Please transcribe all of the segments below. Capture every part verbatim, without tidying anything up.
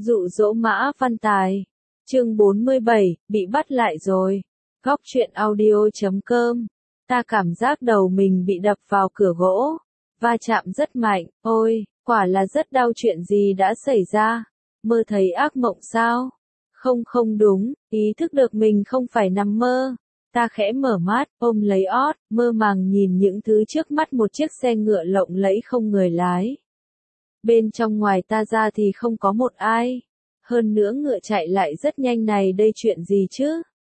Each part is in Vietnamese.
Dụ dỗ Mã Văn Tài. Chương bốn mươi bảy, bị bắt lại rồi. Góc truyện audio chấm com. Ta cảm giác đầu mình bị đập vào cửa gỗ. Va chạm rất mạnh, ôi, quả là rất đau. Chuyện gì đã xảy ra? Mơ thấy ác mộng sao? Không không đúng, ý thức được mình không phải nằm mơ. Ta khẽ mở mắt, ôm lấy ót, mơ màng nhìn những thứ trước mắt. Một chiếc xe ngựa lộng lẫy không người lái. Bên trong ngoài ta ra thì không có một ai. Hơn nữa ngựa chạy lại rất nhanh. Này đây chuyện gì chứ?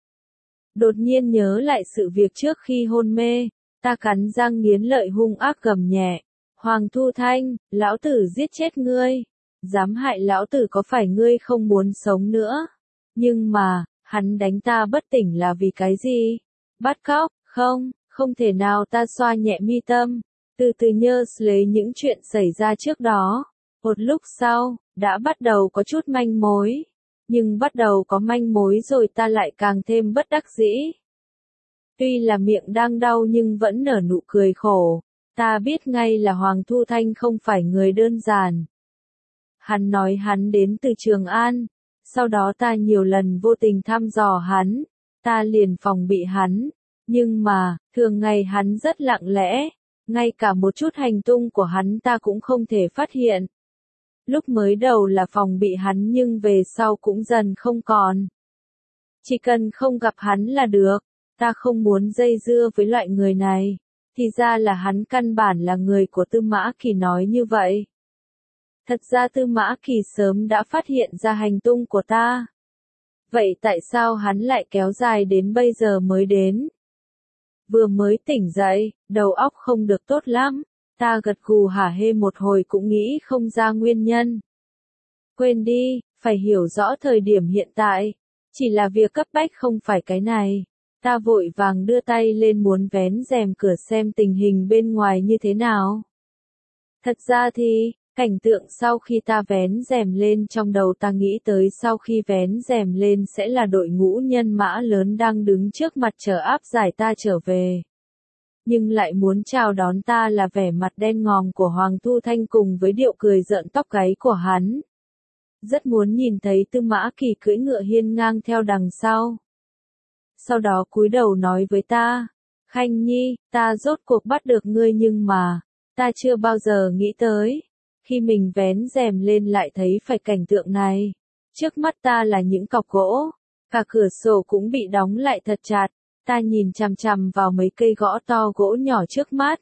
Đột nhiên nhớ lại sự việc trước khi hôn mê. Ta cắn răng nghiến lợi hung ác gầm nhẹ. Hoàng Thu Thanh, lão tử giết chết ngươi. Dám hại lão tử có phải ngươi không muốn sống nữa? Nhưng mà, hắn đánh ta bất tỉnh là vì cái gì? Bắt cóc, không, không thể nào. Ta xoa nhẹ mi tâm, từ từ nhớ lấy những chuyện xảy ra trước đó. Một lúc sau, đã bắt đầu có chút manh mối. Nhưng bắt đầu có manh mối rồi ta lại càng thêm bất đắc dĩ. Tuy là miệng đang đau nhưng vẫn nở nụ cười khổ. Ta biết ngay là Hoàng Thu Thanh không phải người đơn giản. Hắn nói hắn đến từ Trường An. Sau đó ta nhiều lần vô tình thăm dò hắn. Ta liền phòng bị hắn. Nhưng mà, thường ngày hắn rất lặng lẽ. Ngay cả một chút hành tung của hắn ta cũng không thể phát hiện. Lúc mới đầu là phòng bị hắn nhưng về sau cũng dần không còn. Chỉ cần không gặp hắn là được. Ta không muốn dây dưa với loại người này. Thì ra là hắn căn bản là người của Tư Mã Kỳ nói như vậy. Thật ra Tư Mã Kỳ sớm đã phát hiện ra hành tung của ta. Vậy tại sao hắn lại kéo dài đến bây giờ mới đến? Vừa mới tỉnh dậy, đầu óc không được tốt lắm. Ta gật gù hả hê một hồi cũng nghĩ không ra nguyên nhân. Quên đi, phải hiểu rõ thời điểm hiện tại. Chỉ là việc cấp bách không phải cái này. Ta vội vàng đưa tay lên muốn vén rèm cửa xem tình hình bên ngoài như thế nào. Thật ra thì, cảnh tượng sau khi ta vén rèm lên trong đầu ta nghĩ tới sau khi vén rèm lên sẽ là đội ngũ nhân mã lớn đang đứng trước mặt chờ áp giải ta trở về. Nhưng lại muốn chào đón ta là vẻ mặt đen ngòm của Hoàng Thu Thanh cùng với điệu cười rợn tóc gáy của hắn. Rất muốn nhìn thấy Tư Mã Kỳ cưỡi ngựa hiên ngang theo đằng sau. Sau đó cúi đầu nói với ta, Khanh Nhi, ta rốt cuộc bắt được ngươi nhưng mà, ta chưa bao giờ nghĩ tới. Khi mình vén rèm lên lại thấy phải cảnh tượng này. Trước mắt ta là những cọc gỗ, cả cửa sổ cũng bị đóng lại thật chặt. Ta nhìn chằm chằm vào mấy cây gõ to gỗ nhỏ trước mắt.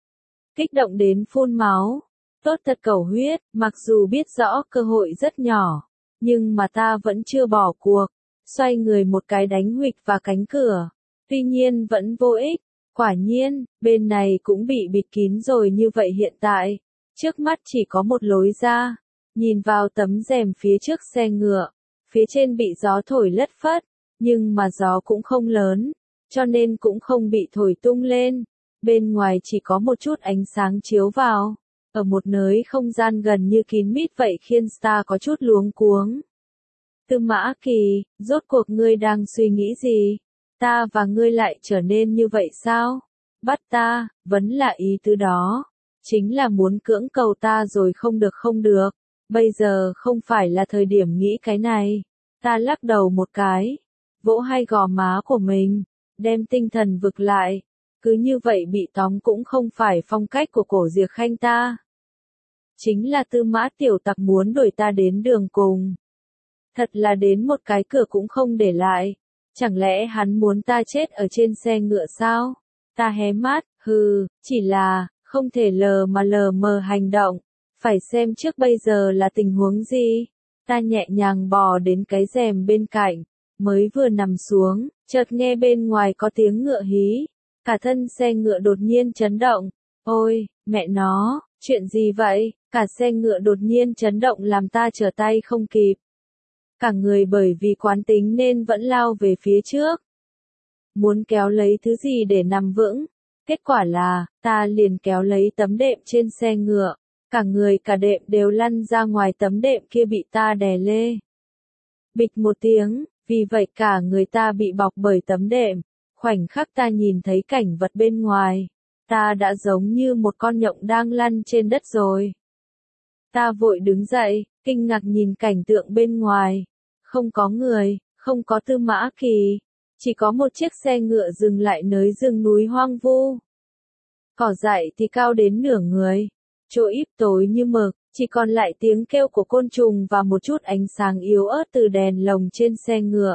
Kích động đến phun máu. Tốt thật cầu huyết, mặc dù biết rõ cơ hội rất nhỏ. Nhưng mà ta vẫn chưa bỏ cuộc. Xoay người một cái đánh huỵch vào cánh cửa. Tuy nhiên vẫn vô ích. Quả nhiên, bên này cũng bị bịt kín rồi. Như vậy hiện tại, trước mắt chỉ có một lối ra. Nhìn vào tấm rèm phía trước xe ngựa. Phía trên bị gió thổi lất phất. Nhưng mà gió cũng không lớn. Cho nên cũng không bị thổi tung lên. Bên ngoài chỉ có một chút ánh sáng chiếu vào. Ở một nơi không gian gần như kín mít vậy khiến ta có chút luống cuống. Tư Mã Kỳ, rốt cuộc ngươi đang suy nghĩ gì? Ta và ngươi lại trở nên như vậy sao? Bắt ta, vẫn là ý tứ đó. Chính là muốn cưỡng cầu ta rồi không được không được. Bây giờ không phải là thời điểm nghĩ cái này. Ta lắc đầu một cái. Vỗ hai gò má của mình. Đem tinh thần vực lại. Cứ như vậy bị tóm cũng không phải phong cách của cổ Diệp Khanh ta. Chính là Tư Mã tiểu tặc muốn đuổi ta đến đường cùng. Thật là đến một cái cửa cũng không để lại. Chẳng lẽ hắn muốn ta chết ở trên xe ngựa sao? Ta hé mắt, hừ, chỉ là, không thể lờ mà lờ mờ hành động. Phải xem trước bây giờ là tình huống gì. Ta nhẹ nhàng bò đến cái rèm bên cạnh. Mới vừa nằm xuống, chợt nghe bên ngoài có tiếng ngựa hí. Cả thân xe ngựa đột nhiên chấn động. Ôi, mẹ nó, chuyện gì vậy? Cả xe ngựa đột nhiên chấn động làm ta trở tay không kịp. Cả người bởi vì quán tính nên vẫn lao về phía trước. Muốn kéo lấy thứ gì để nằm vững. Kết quả là, ta liền kéo lấy tấm đệm trên xe ngựa. Cả người cả đệm đều lăn ra ngoài, tấm đệm kia bị ta đè lê. Bịch một tiếng, vì vậy cả người ta bị bọc bởi tấm đệm. Khoảnh khắc ta nhìn thấy cảnh vật bên ngoài. Ta đã giống như một con nhộng đang lăn trên đất rồi. Ta vội đứng dậy, kinh ngạc nhìn cảnh tượng bên ngoài. Không có người, không có Tư Mã Kỳ, chỉ có một chiếc xe ngựa dừng lại nơi rừng núi hoang vu. Cỏ dại thì cao đến nửa người, chỗ íp tối như mực, chỉ còn lại tiếng kêu của côn trùng và một chút ánh sáng yếu ớt từ đèn lồng trên xe ngựa.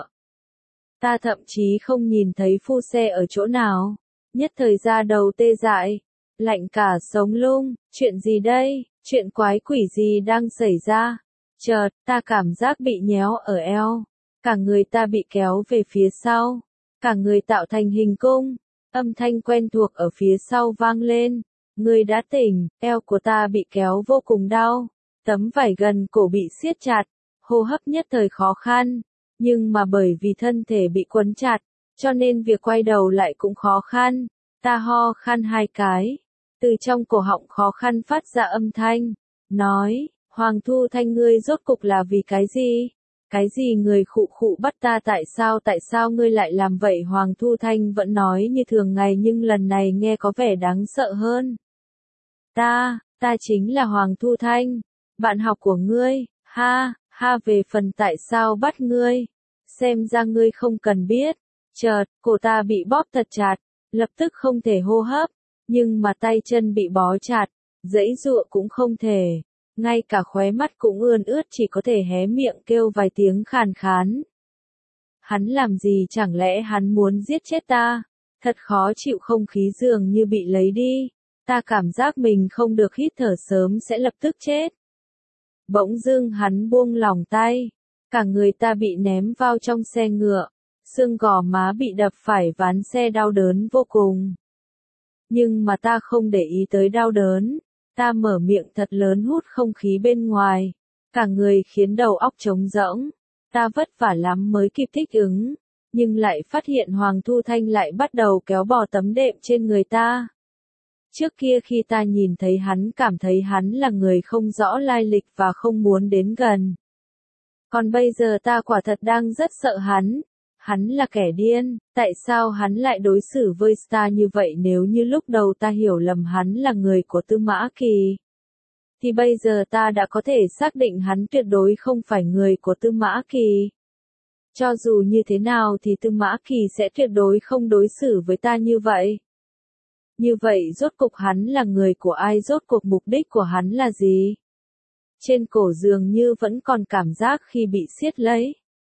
Ta thậm chí không nhìn thấy phu xe ở chỗ nào, nhất thời da đầu tê dại, lạnh cả sống lưng, chuyện gì đây, chuyện quái quỷ gì đang xảy ra? Chợt, ta cảm giác bị nhéo ở eo, cả người ta bị kéo về phía sau, cả người tạo thành hình cung, âm thanh quen thuộc ở phía sau vang lên, ngươi đã tỉnh, eo của ta bị kéo vô cùng đau, tấm vải gần cổ bị siết chặt, hô hấp nhất thời khó khăn, nhưng mà bởi vì thân thể bị quấn chặt, cho nên việc quay đầu lại cũng khó khăn, ta ho khan hai cái, từ trong cổ họng khó khăn phát ra âm thanh, nói, Hoàng Thu Thanh ngươi rốt cục là vì cái gì? Cái gì người khụ khụ bắt ta tại sao tại sao ngươi lại làm vậy? Hoàng Thu Thanh vẫn nói như thường ngày nhưng lần này nghe có vẻ đáng sợ hơn. Ta, ta chính là Hoàng Thu Thanh, bạn học của ngươi, ha, ha về phần tại sao bắt ngươi, xem ra ngươi không cần biết. Chợt, cổ ta bị bóp thật chặt, lập tức không thể hô hấp, nhưng mà tay chân bị bó chặt, giãy giụa cũng không thể. Ngay cả khóe mắt cũng ươn ướt chỉ có thể hé miệng kêu vài tiếng khàn khán. Hắn làm gì chẳng lẽ hắn muốn giết chết ta? Thật khó chịu không khí dường như bị lấy đi. Ta cảm giác mình không được hít thở sớm sẽ lập tức chết. Bỗng dưng hắn buông lỏng tay. Cả người ta bị ném vào trong xe ngựa. Xương gò má bị đập phải ván xe đau đớn vô cùng. Nhưng mà ta không để ý tới đau đớn. Ta mở miệng thật lớn hút không khí bên ngoài, cả người khiến đầu óc trống rỗng. Ta vất vả lắm mới kịp thích ứng, nhưng lại phát hiện Hoàng Thu Thanh lại bắt đầu kéo bò tấm đệm trên người ta. Trước kia khi ta nhìn thấy hắn cảm thấy hắn là người không rõ lai lịch và không muốn đến gần. Còn bây giờ ta quả thật đang rất sợ hắn. Hắn là kẻ điên, tại sao hắn lại đối xử với ta như vậy? Nếu như lúc đầu ta hiểu lầm hắn là người của Tư Mã Kỳ, thì bây giờ ta đã có thể xác định hắn tuyệt đối không phải người của Tư Mã Kỳ. Cho dù như thế nào thì Tư Mã Kỳ sẽ tuyệt đối không đối xử với ta như vậy. Như vậy rốt cục hắn là người của ai? Rốt cuộc mục đích của hắn là gì? Trên cổ dường như vẫn còn cảm giác khi bị siết lấy.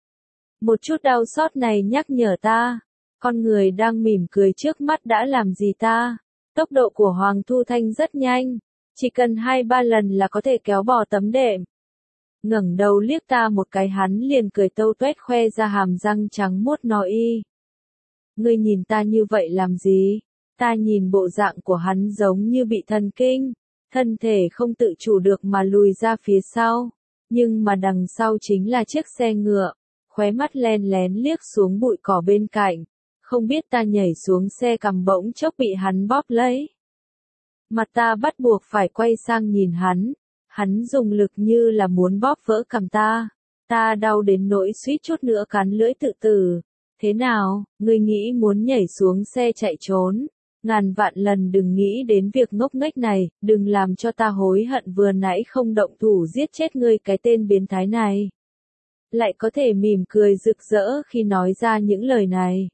Một chút đau xót này nhắc nhở ta, con người đang mỉm cười trước mắt đã làm gì ta. Tốc độ của Hoàng Thu Thanh rất nhanh, chỉ cần hai ba lần là có thể kéo bò tấm đệm. Ngẩng đầu liếc ta một cái hắn liền cười tâu tuét khoe ra hàm răng trắng muốt nói y. Ngươi nhìn ta như vậy làm gì? Ta nhìn bộ dạng của hắn giống như bị thần kinh, thân thể không tự chủ được mà lùi ra phía sau, nhưng mà đằng sau chính là chiếc xe ngựa. Khóe mắt len lén liếc xuống bụi cỏ bên cạnh, không biết ta nhảy xuống xe cầm bỗng chốc bị hắn bóp lấy. Mặt ta bắt buộc phải quay sang nhìn hắn, hắn dùng lực như là muốn bóp vỡ cằm ta, ta đau đến nỗi suýt chút nữa cắn lưỡi tự tử. Thế nào, ngươi nghĩ muốn nhảy xuống xe chạy trốn? Ngàn vạn lần đừng nghĩ đến việc ngốc nghếch này, đừng làm cho ta hối hận vừa nãy không động thủ giết chết ngươi cái tên biến thái này. Lại có thể mỉm cười rực rỡ khi nói ra những lời này.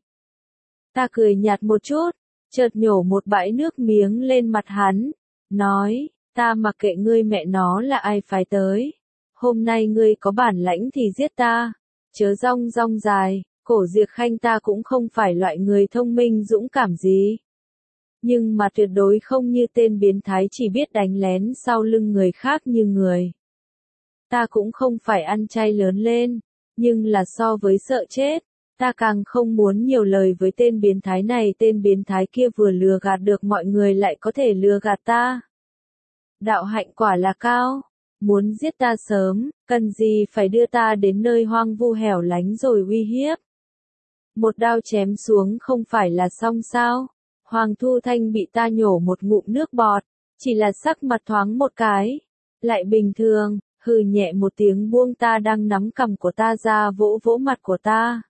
Ta cười nhạt một chút, chợt nhổ một bãi nước miếng lên mặt hắn, nói, ta mặc kệ ngươi mẹ nó là ai phái tới. Hôm nay ngươi có bản lãnh thì giết ta, chớ rong rong dài, cổ Diệp Khanh ta cũng không phải loại người thông minh dũng cảm gì. Nhưng mà tuyệt đối không như tên biến thái chỉ biết đánh lén sau lưng người khác như người. Ta cũng không phải ăn chay lớn lên, nhưng là so với sợ chết, ta càng không muốn nhiều lời với tên biến thái này. Tên biến thái kia vừa lừa gạt được mọi người lại có thể lừa gạt ta. Đạo hạnh quả là cao, muốn giết ta sớm, cần gì phải đưa ta đến nơi hoang vu hẻo lánh rồi uy hiếp. Một đao chém xuống không phải là xong sao? Hoàng Thu Thanh bị ta nhổ một ngụm nước bọt, chỉ là sắc mặt thoáng một cái, lại bình thường. Hừ nhẹ một tiếng buông ta đang nắm cằm của ta ra vỗ vỗ mặt của ta.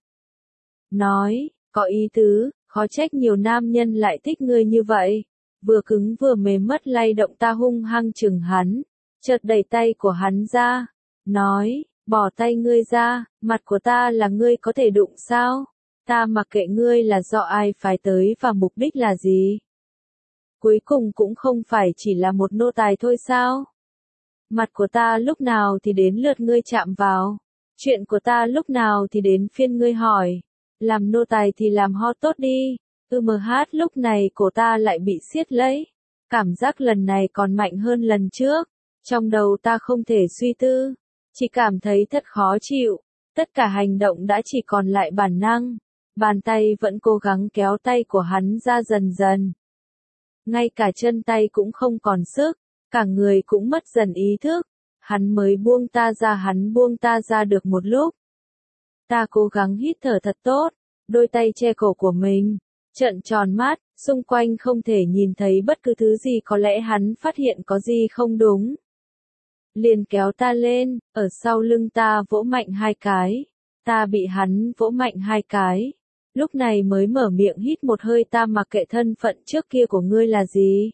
Nói, có ý tứ, khó trách nhiều nam nhân lại thích ngươi như vậy. Vừa cứng vừa mềm mất lay động ta hung hăng chừng hắn, chợt đẩy tay của hắn ra. nói, bỏ tay ngươi ra, mặt của ta là ngươi có thể đụng sao? Ta mặc kệ ngươi là do ai phái tới và mục đích là gì? Cuối cùng cũng không phải chỉ là một nô tài thôi sao? Mặt của ta lúc nào thì đến lượt ngươi chạm vào, chuyện của ta lúc nào thì đến phiên ngươi hỏi, làm nô tài thì làm ho tốt đi. Ư mờ hát lúc này cổ ta lại bị siết lấy, cảm giác lần này còn mạnh hơn lần trước, trong đầu ta không thể suy tư, chỉ cảm thấy thật khó chịu, tất cả hành động đã chỉ còn lại bản năng, bàn tay vẫn cố gắng kéo tay của hắn ra dần dần. Ngay cả chân tay cũng không còn sức, cả người cũng mất dần ý thức, hắn mới buông ta ra hắn buông ta ra được một lúc. Ta cố gắng hít thở thật tốt, đôi tay che cổ của mình, trợn tròn mắt, xung quanh không thể nhìn thấy bất cứ thứ gì có lẽ hắn phát hiện có gì không đúng. Liền kéo ta lên, ở sau lưng ta vỗ mạnh hai cái, ta bị hắn vỗ mạnh hai cái. Lúc này mới mở miệng hít một hơi ta mặc kệ thân phận trước kia của ngươi là gì.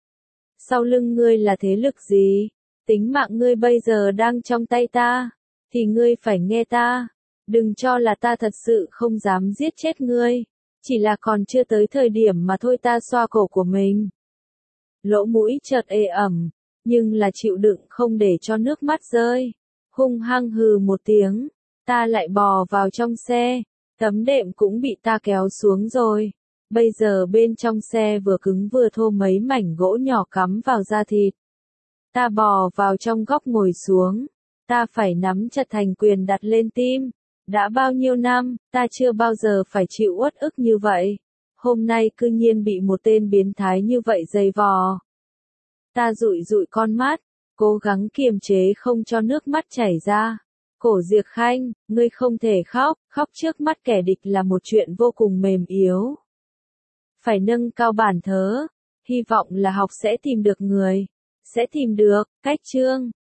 Sau lưng ngươi là thế lực gì, tính mạng ngươi bây giờ đang trong tay ta, thì ngươi phải nghe ta, đừng cho là ta thật sự không dám giết chết ngươi, chỉ là còn chưa tới thời điểm mà thôi. Ta xoa cổ của mình. Lỗ mũi chợt ê ẩm, nhưng là chịu đựng không để cho nước mắt rơi, hung hăng hừ một tiếng, ta lại bò vào trong xe. Tấm đệm cũng bị ta kéo xuống rồi. Bây giờ bên trong xe vừa cứng vừa thô mấy mảnh gỗ nhỏ cắm vào da thịt. Ta bò vào trong góc ngồi xuống. Ta phải nắm chặt thành quyền đặt lên tim. Đã bao nhiêu năm, ta chưa bao giờ phải chịu uất ức như vậy. Hôm nay cư nhiên bị một tên biến thái như vậy giày vò. Ta dụi dụi con mắt, cố gắng kiềm chế không cho nước mắt chảy ra. Cổ Diệp Khanh, ngươi không thể khóc, khóc trước mắt kẻ địch là một chuyện vô cùng mềm yếu. Phải nâng cao bản thớ, hy vọng là học sẽ tìm được người, sẽ tìm được, cách chương.